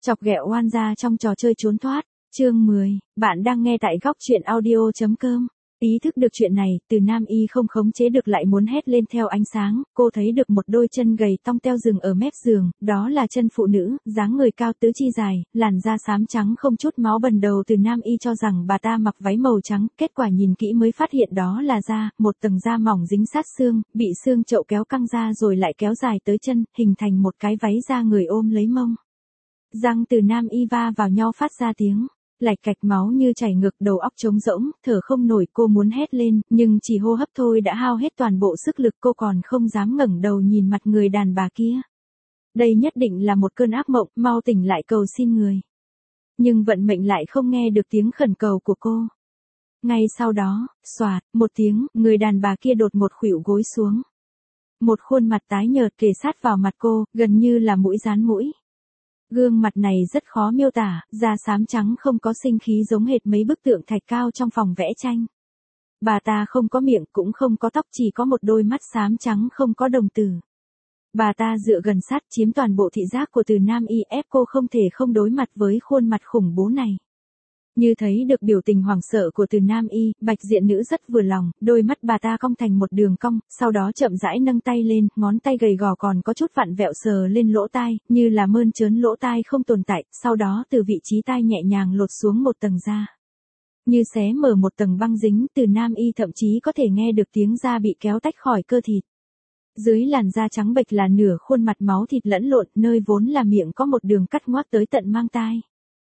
Chọc ghẹo oan gia trong trò chơi trốn thoát. Chương 10, bạn đang nghe tại góc truyện audio.com. Ý thức được chuyện này, Từ Nam Y không khống chế được lại muốn hét lên theo ánh sáng, cô thấy được một đôi chân gầy tong teo rừng ở mép giường, đó là chân phụ nữ, dáng người cao tứ chi dài, làn da xám trắng không chút máu bần đầu. Từ Nam Y cho rằng bà ta mặc váy màu trắng, kết quả nhìn kỹ mới phát hiện đó là da, một tầng da mỏng dính sát xương, bị xương chậu kéo căng ra rồi lại kéo dài tới chân, hình thành một cái váy da người ôm lấy mông. Răng Từ Nam Y va vào nhau phát ra tiếng lạch cạch, máu như chảy ngược, đầu óc trống rỗng, thở không nổi. Cô muốn hét lên, nhưng chỉ hô hấp thôi đã hao hết toàn bộ sức lực, cô còn không dám ngẩng đầu nhìn mặt người đàn bà kia. Đây nhất định là một cơn ác mộng, mau tỉnh lại cầu xin người. Nhưng vận mệnh lại không nghe được tiếng khẩn cầu của cô. Ngay sau đó, xoạt, một tiếng, người đàn bà kia đột một khuỵu gối xuống. Một khuôn mặt tái nhợt kề sát vào mặt cô, gần như là mũi dán mũi. Gương mặt này rất khó miêu tả, da xám trắng không có sinh khí giống hệt mấy bức tượng thạch cao trong phòng vẽ tranh. Bà ta không có miệng cũng không có tóc, chỉ có một đôi mắt xám trắng không có đồng tử. Bà ta dựa gần sát chiếm toàn bộ thị giác của Từ Nam Y, ép cô không thể không đối mặt với khuôn mặt khủng bố này. Như thấy được biểu tình hoảng sợ của Từ Nam Y, Bạch Diện Nữ rất vừa lòng, đôi mắt bà ta cong thành một đường cong, sau đó chậm rãi nâng tay lên, ngón tay gầy gò còn có chút vặn vẹo sờ lên lỗ tai, như là mơn trớn lỗ tai không tồn tại, sau đó từ vị trí tai nhẹ nhàng lột xuống một tầng da. Như xé mở một tầng băng dính, Từ Nam Y thậm chí có thể nghe được tiếng da bị kéo tách khỏi cơ thịt. Dưới làn da trắng bệch là nửa khuôn mặt máu thịt lẫn lộn, nơi vốn là miệng có một đường cắt ngoác tới tận mang tai.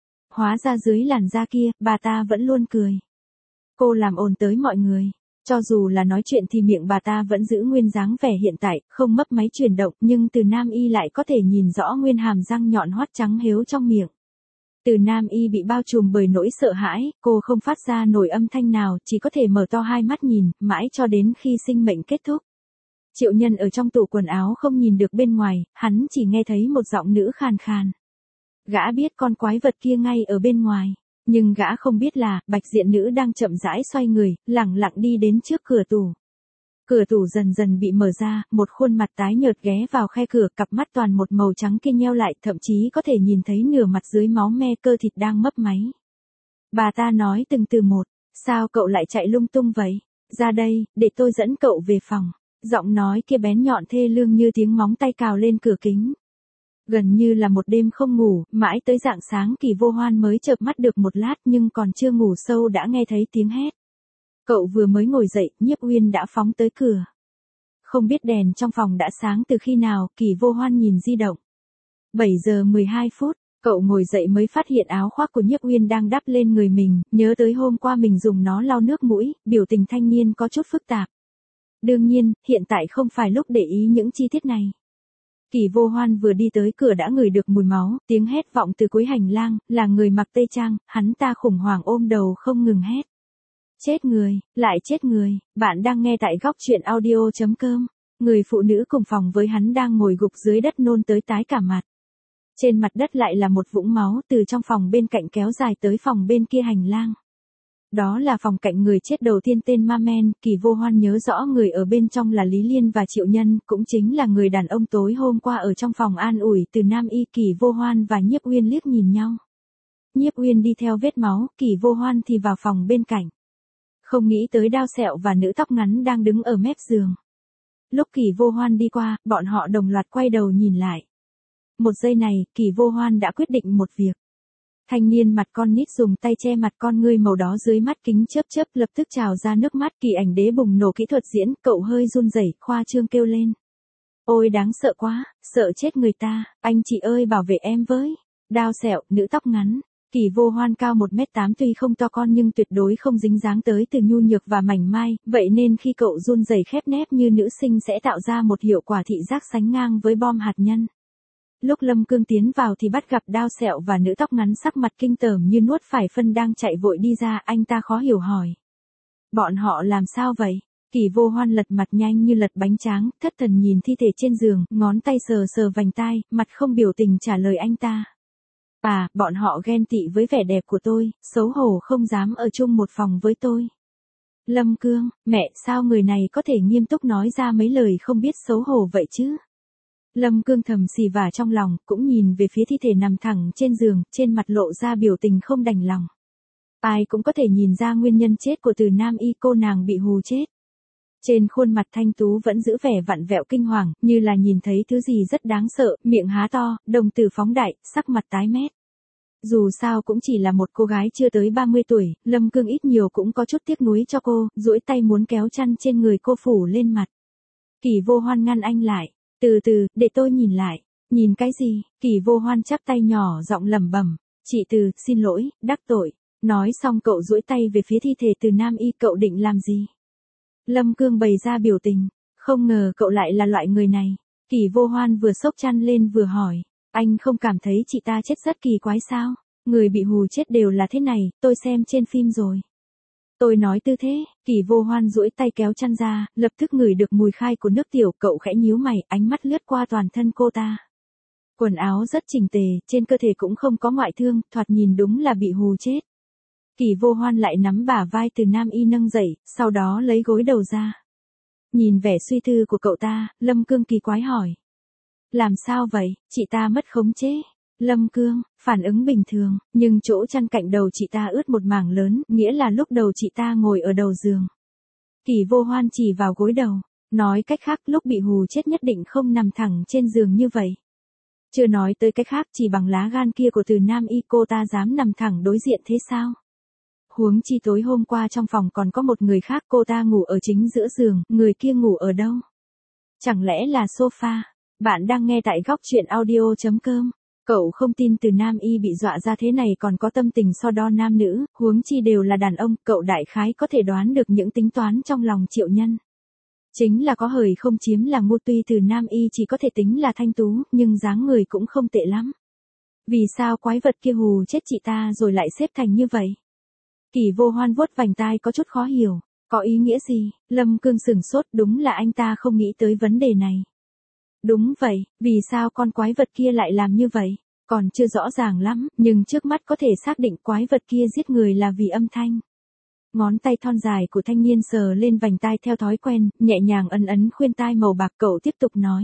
Hóa ra dưới làn da kia, bà ta vẫn luôn cười. Cô làm ồn tới mọi người. Cho dù là nói chuyện thì miệng bà ta vẫn giữ nguyên dáng vẻ hiện tại, không mấp máy chuyển động, nhưng Từ Nam Y lại có thể nhìn rõ nguyên hàm răng nhọn hoắt trắng héo trong miệng. Từ Nam Y bị bao trùm bởi nỗi sợ hãi, cô không phát ra nổi âm thanh nào, chỉ có thể mở to hai mắt nhìn, mãi cho đến khi sinh mệnh kết thúc. Triệu Nhân ở trong tủ quần áo không nhìn được bên ngoài, hắn chỉ nghe thấy một giọng nữ khàn khàn. Gã biết con quái vật kia ngay ở bên ngoài, nhưng gã không biết là, Bạch Diện Nữ đang chậm rãi xoay người, lẳng lặng đi đến trước cửa tủ. Cửa tủ dần dần bị mở ra, một khuôn mặt tái nhợt ghé vào khe cửa, cặp mắt toàn một màu trắng kia nheo lại, thậm chí có thể nhìn thấy nửa mặt dưới máu me, cơ thịt đang mấp máy. Bà ta nói từng từ một, sao cậu lại chạy lung tung vậy? Ra đây, để tôi dẫn cậu về phòng. Giọng nói kia bén nhọn thê lương như tiếng móng tay cào lên cửa kính. Gần như là một đêm không ngủ, mãi tới rạng sáng Kỳ Vô Hoan mới chợp mắt được một lát, nhưng còn chưa ngủ sâu đã nghe thấy tiếng hét. Cậu vừa mới ngồi dậy, Nhiếp Uyên đã phóng tới cửa. Không biết đèn trong phòng đã sáng từ khi nào, Kỳ Vô Hoan nhìn di động. 7 giờ 12 phút, cậu ngồi dậy mới phát hiện áo khoác của Nhiếp Uyên đang đắp lên người mình, nhớ tới hôm qua mình dùng nó lau nước mũi, biểu tình thanh niên có chút phức tạp. Đương nhiên, hiện tại không phải lúc để ý những chi tiết này. Kỳ Vô Hoan vừa đi tới cửa đã ngửi được mùi máu, tiếng hét vọng từ cuối hành lang, là người mặc tây trang, hắn ta khủng hoảng ôm đầu không ngừng hét. Chết người, lại chết người, bạn đang nghe tại góc truyện audio.com. Người phụ nữ cùng phòng với hắn đang ngồi gục dưới đất nôn tới tái cả mặt. Trên mặt đất lại là một vũng máu từ trong phòng bên cạnh kéo dài tới phòng bên kia hành lang. Đó là phòng cạnh người chết đầu tiên tên Ma Men, Kỳ Vô Hoan nhớ rõ người ở bên trong là Lý Liên và Triệu Nhân, cũng chính là người đàn ông tối hôm qua ở trong phòng an ủi Từ Nam Y. Kỳ Vô Hoan và Nhiếp Uyên liếc nhìn nhau. Nhiếp Uyên đi theo vết máu, Kỳ Vô Hoan thì vào phòng bên cạnh. Không nghĩ tới Đao Sẹo và nữ tóc ngắn đang đứng ở mép giường. Lúc Kỳ Vô Hoan đi qua, bọn họ đồng loạt quay đầu nhìn lại. Một giây này, Kỳ Vô Hoan đã quyết định một việc. Thanh niên mặt con nít dùng tay che mặt con ngươi màu đó dưới mắt kính chớp chớp lập tức trào ra nước mắt. Kỳ Ảnh Đế bùng nổ kỹ thuật diễn, cậu hơi run rẩy, khoa trương kêu lên. Ôi đáng sợ quá, sợ chết người ta, anh chị ơi bảo vệ em với. Đao Sẹo, nữ tóc ngắn. Kỳ Vô Hoan cao 1m8 tuy không to con nhưng tuyệt đối không dính dáng tới từ nhu nhược và mảnh mai, vậy nên khi cậu run rẩy khép nép như nữ sinh sẽ tạo ra một hiệu quả thị giác sánh ngang với bom hạt nhân. Lúc Lâm Cương tiến vào thì bắt gặp Đao Sẹo và nữ tóc ngắn sắc mặt kinh tởm như nuốt phải phân đang chạy vội đi ra, anh ta khó hiểu hỏi. Bọn họ làm sao vậy? Kỳ Vô Hoan lật mặt nhanh như lật bánh tráng, thất thần nhìn thi thể trên giường, ngón tay sờ sờ vành tai, mặt không biểu tình trả lời anh ta. Bọn họ ghen tị với vẻ đẹp của tôi, xấu hổ không dám ở chung một phòng với tôi. Lâm Cương, mẹ sao người này có thể nghiêm túc nói ra mấy lời không biết xấu hổ vậy chứ? Lâm Cương thầm xì vả trong lòng, cũng nhìn về phía thi thể nằm thẳng trên giường, trên mặt lộ ra biểu tình không đành lòng. Ai cũng có thể nhìn ra nguyên nhân chết của Từ Nam Y, cô nàng bị hù chết. Trên khuôn mặt thanh tú vẫn giữ vẻ vặn vẹo kinh hoàng, như là nhìn thấy thứ gì rất đáng sợ, miệng há to, đồng tử phóng đại, sắc mặt tái mét. Dù sao cũng chỉ là một cô gái chưa tới 30 tuổi, Lâm Cương ít nhiều cũng có chút tiếc nuối cho cô, duỗi tay muốn kéo chăn trên người cô phủ lên mặt. Kỷ Vô Hoan ngăn anh lại. Từ từ, để tôi nhìn lại. Nhìn cái gì? Kỷ Vô Hoan chắp tay nhỏ giọng lẩm bẩm. Chị Từ, xin lỗi, đắc tội. Nói xong cậu duỗi tay về phía thi thể Từ Nam Y, cậu định làm gì? Lâm Cương bày ra biểu tình. Không ngờ cậu lại là loại người này. Kỷ Vô Hoan vừa xốc chăn lên vừa hỏi. Anh không cảm thấy chị ta chết rất kỳ quái sao? Người bị hù chết đều là thế này, tôi xem trên phim rồi. Tôi nói tư thế, Kỷ Vô Hoan duỗi tay kéo chăn ra, lập tức ngửi được mùi khai của nước tiểu, cậu khẽ nhíu mày, ánh mắt lướt qua toàn thân cô ta. Quần áo rất chỉnh tề, trên cơ thể cũng không có ngoại thương, thoạt nhìn đúng là bị hù chết. Kỷ Vô Hoan lại nắm bả vai Từ Nam Y nâng dậy, sau đó lấy gối đầu ra. Nhìn vẻ suy tư của cậu ta, Lâm Cương kỳ quái hỏi. Làm sao vậy, chị ta mất khống chế? Lâm Cương, phản ứng bình thường, nhưng chỗ chăn cạnh đầu chị ta ướt một mảng lớn, nghĩa là lúc đầu chị ta ngồi ở đầu giường. Kỷ Vô Hoan chỉ vào gối đầu, nói cách khác lúc bị hù chết nhất định không nằm thẳng trên giường như vậy. Chưa nói tới cách khác, chỉ bằng lá gan kia của Từ Nam Y cô ta dám nằm thẳng đối diện thế sao? Huống chi tối hôm qua trong phòng còn có một người khác, cô ta ngủ ở chính giữa giường, người kia ngủ ở đâu? Chẳng lẽ là sofa? Bạn đang nghe tại góc truyện audio.com. Cậu không tin Từ Nam Y bị dọa ra thế này còn có tâm tình so đo nam nữ, huống chi đều là đàn ông, cậu đại khái có thể đoán được những tính toán trong lòng Triệu Nhân. Chính là có hời không chiếm là ngu, tuy Từ Nam Y chỉ có thể tính là thanh tú, nhưng dáng người cũng không tệ lắm. Vì sao quái vật kia hù chết chị ta rồi lại xếp thành như vậy? Kỷ Vô Hoan vuốt vành tai có chút khó hiểu, có ý nghĩa gì? Lâm Cương sửng sốt, đúng là anh ta không nghĩ tới vấn đề này. Đúng vậy, vì sao con quái vật kia lại làm như vậy? Còn chưa rõ ràng lắm, nhưng trước mắt có thể xác định quái vật kia giết người là vì âm thanh. Ngón tay thon dài của thanh niên sờ lên vành tai theo thói quen, nhẹ nhàng ấn ấn khuyên tai màu bạc, cậu tiếp tục nói.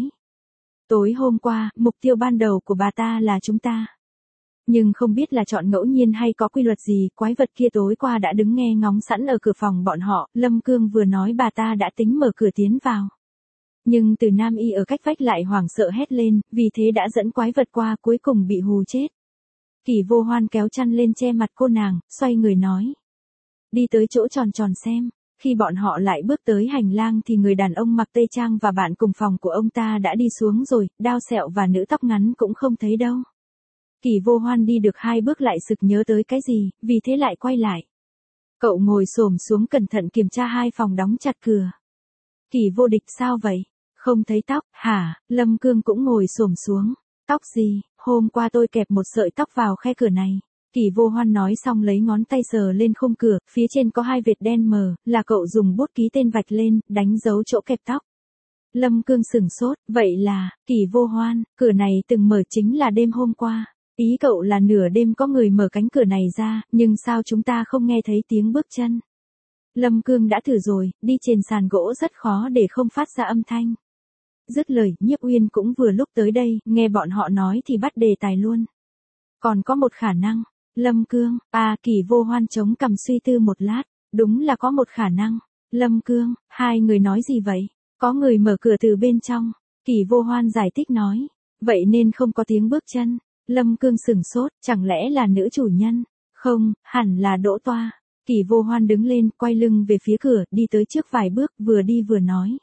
Tối hôm qua, mục tiêu ban đầu của bà ta là chúng ta. Nhưng không biết là chọn ngẫu nhiên hay có quy luật gì, quái vật kia tối qua đã đứng nghe ngóng sẵn ở cửa phòng bọn họ, Lâm Cương vừa nói bà ta đã tính mở cửa tiến vào. Nhưng Từ Nam Y ở cách vách lại hoảng sợ hét lên, vì thế đã dẫn quái vật qua, cuối cùng bị hù chết. Kỷ Vô Hoan kéo chăn lên che mặt cô nàng, xoay người nói. Đi tới chỗ tròn tròn xem. Khi bọn họ lại bước tới hành lang thì người đàn ông mặc tây trang và bạn cùng phòng của ông ta đã đi xuống rồi, đao sẹo và nữ tóc ngắn cũng không thấy đâu. Kỷ Vô Hoan đi được 2 bước lại sực nhớ tới cái gì, vì thế lại quay lại. Cậu ngồi xổm xuống cẩn thận kiểm tra 2 phòng đóng chặt cửa. Kỷ Vô Địch, sao vậy? Không thấy tóc, hả? Lâm Cương cũng ngồi xổm xuống. Tóc gì? Hôm qua tôi kẹp một sợi tóc vào khe cửa này. Kỷ Vô Hoan nói xong lấy ngón tay sờ lên khung cửa, phía trên có 2 vệt đen mờ, là cậu dùng bút ký tên vạch lên, đánh dấu chỗ kẹp tóc. Lâm Cương sửng sốt, vậy là, Kỷ Vô Hoan, cửa này từng mở chính là đêm hôm qua. Ý cậu là nửa đêm có người mở cánh cửa này ra, nhưng sao chúng ta không nghe thấy tiếng bước chân? Lâm Cương đã thử rồi, đi trên sàn gỗ rất khó để không phát ra âm thanh. Dứt lời, Nhiếp Uyên cũng vừa lúc tới đây, nghe bọn họ nói thì bắt đề tài luôn. Còn có một khả năng. Lâm Cương, Kỷ Vô Hoan chống cằm suy tư một lát, đúng là có một khả năng. Lâm Cương, hai người nói gì vậy? Có người mở cửa từ bên trong. Kỷ Vô Hoan giải thích nói, vậy nên không có tiếng bước chân. Lâm Cương sửng sốt, chẳng lẽ là nữ chủ nhân? Không, hẳn là Đỗ Toa. Kỷ Vô Hoan đứng lên, quay lưng về phía cửa, đi tới trước vài bước, vừa đi vừa nói.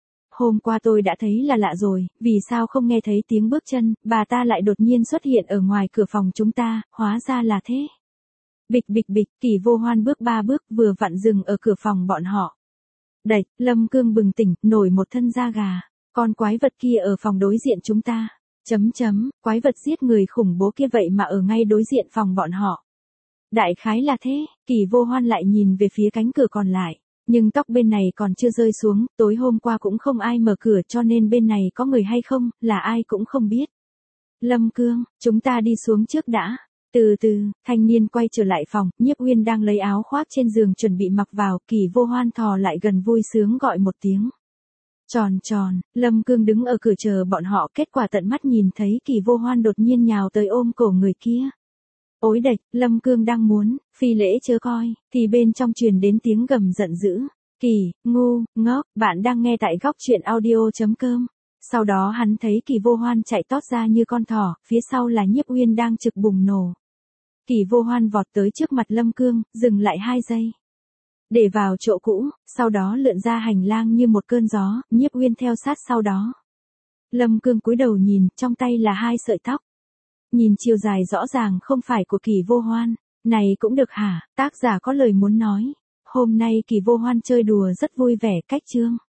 Hôm qua tôi đã thấy là lạ rồi, vì sao không nghe thấy tiếng bước chân, bà ta lại đột nhiên xuất hiện ở ngoài cửa phòng chúng ta, hóa ra là thế. Bịch bịch bịch, Kỷ Vô Hoan bước 3 bước vừa vặn dừng ở cửa phòng bọn họ. Đẩy, Lâm Cương bừng tỉnh, nổi một thân da gà. Con quái vật kia ở phòng đối diện chúng ta. Quái vật giết người khủng bố kia vậy mà ở ngay đối diện phòng bọn họ. Đại khái là thế, Kỷ Vô Hoan lại nhìn về phía cánh cửa còn lại. Nhưng tóc bên này còn chưa rơi xuống, tối hôm qua cũng không ai mở cửa cho nên bên này có người hay không, là ai cũng không biết. Lâm Cương, chúng ta đi xuống trước đã. Từ từ, thanh niên quay trở lại phòng, Nhiếp Uyên đang lấy áo khoác trên giường chuẩn bị mặc vào, Kỷ Vô Hoan thò lại gần vui sướng gọi một tiếng. Tròn tròn, Lâm Cương đứng ở cửa chờ bọn họ, kết quả tận mắt nhìn thấy Kỳ Vô Hoan đột nhiên nhào tới ôm cổ người kia. Ối đệch, Lâm Cương đang muốn, phi lễ chớ coi, thì bên trong truyền đến tiếng gầm giận dữ. Kỳ, ngu, ngốc, bạn đang nghe tại góc truyện audio.com. Sau đó hắn thấy Kỳ Vô Hoan chạy tót ra như con thỏ, phía sau là Nhiếp Uyên đang trực bùng nổ. Kỳ Vô Hoan vọt tới trước mặt Lâm Cương, dừng lại 2 giây. Để vào chỗ cũ, sau đó lượn ra hành lang như một cơn gió, Nhiếp Uyên theo sát sau đó. Lâm Cương cúi đầu nhìn, trong tay là 2 sợi tóc. Nhìn chiều dài rõ ràng không phải của Kỳ Vô Hoan, này cũng được hả, tác giả có lời muốn nói. Hôm nay Kỳ Vô Hoan chơi đùa rất vui vẻ, cách chương.